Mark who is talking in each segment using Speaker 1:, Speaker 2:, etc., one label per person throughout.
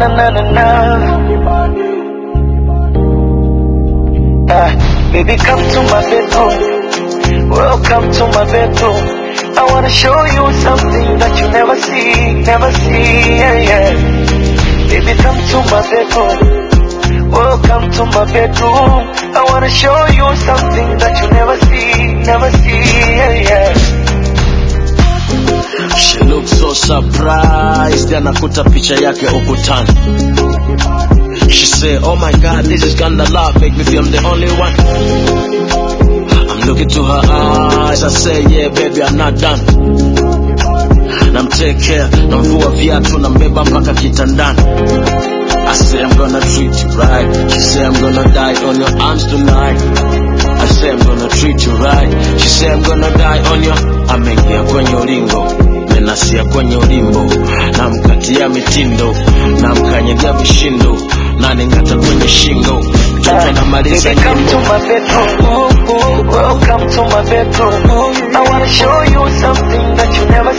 Speaker 1: na na na na. Baby, come to my bedroom. Welcome to my bedroom. I wanna show you something that you never see, yeah, yeah. Baby, come to my bedroom. Welcome to my bedroom. I wanna show you something that you never see, yeah, yeah.
Speaker 2: She looks so surprised, anakuta picha yake ukutani. She say, oh my God, this is kinda love, make me feel I'm the only one. I'm looking to her eyes, I say, yeah baby, I'm not done. Nam take care, namvua viatu, nambeba mpaka kitandani. I say I'm gonna treat you right. She say I'm gonna die on your arms tonight. I say I'm gonna treat you right. She say I'm gonna die on your. Ameingia kwenye ulingo, menasia kwenye ulimbo, namkatia mitindo, namkanyagia vishindo, naningata kwenye shingo, mtoto namaliza nyimbo.
Speaker 1: Come to my bedroom. Welcome to my bedroom. I wanna show you something that you never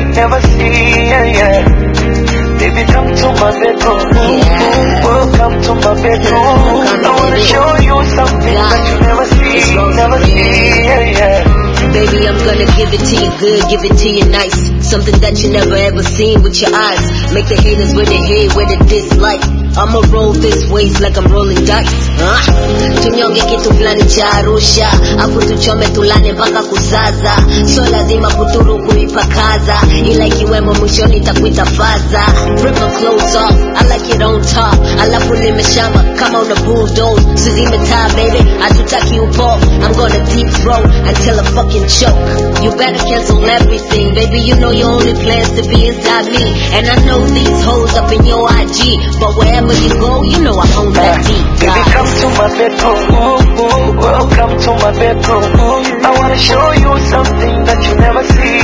Speaker 1: see, yeah, yeah. Baby, come to my bedroom. Welcome to my bedroom. I wanna show you something that you never see, yeah, yeah.
Speaker 3: Baby, I'm gonna give it to you good, give it to you nice. Something that you never ever seen with your eyes. Make the haters where they hate, where they dislike. I'ma roll this waist like I'm rolling dice. Tunyonge kitu fulani cha Arusha, afu tuchome tulane mpaka kusaza. So lazima kuturu kuipakaza, ila ikiwemo mwishoni takuita faza. Rip my clothes off, I like it on top. Alafu nimeshamba kama una bulldoze. Sizime taa baby, hatutaki upo. I'm gonna deep throat until I fucking choke. You better cancel everything, baby, you know your only plans to be inside me. And I know these hoes up in your IG, but wherever you go, you know I own that deep.
Speaker 1: Baby, come to my bedroom. Welcome to my bedroom. I wanna show you something that you never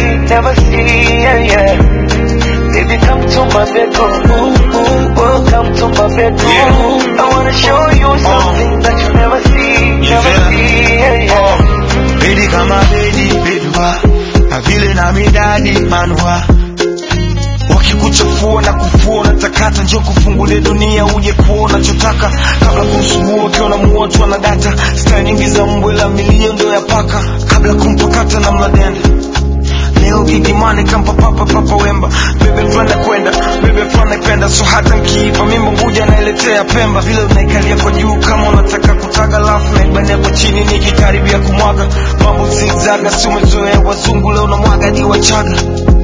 Speaker 1: see, yeah, yeah. Baby, come to my bedroom. Welcome to my bedroom. I wanna show you something that you never see, yeah, yeah.
Speaker 4: Baby, kama bedua, na vile na midadi manua. Wakikuchafua na kufua na takata, njoo kufungulia dunia uje kuona chotaka. Kabla kumsubua ukiona muotu na data, style nyingi za mbwela milio ndo ya paka. Kabla kumpakata na mladenda, leo gigimani kampa papa wemba. Bebe franda kwenda, bebe franda kwenda. So hata nkiipa mimi mbuja nailetea Pemba. Vile unaikalia kwa juu kama unataka kutaga, lafu naibania kwa chini nikikaribia kumwaga. Mambo zigzaga, si umezoea wazungu, leo na mwaga di wachaga.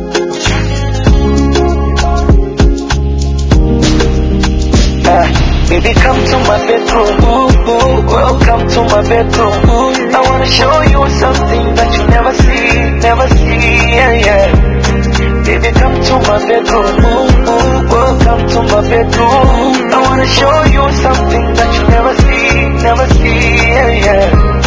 Speaker 1: Baby, come to my bedroom. Welcome to my bedroom. I wanna show you something that you never see, yeah, yeah. Baby, come to my bedroom. Welcome to my bedroom. I wanna show you something that you never see, yeah, yeah.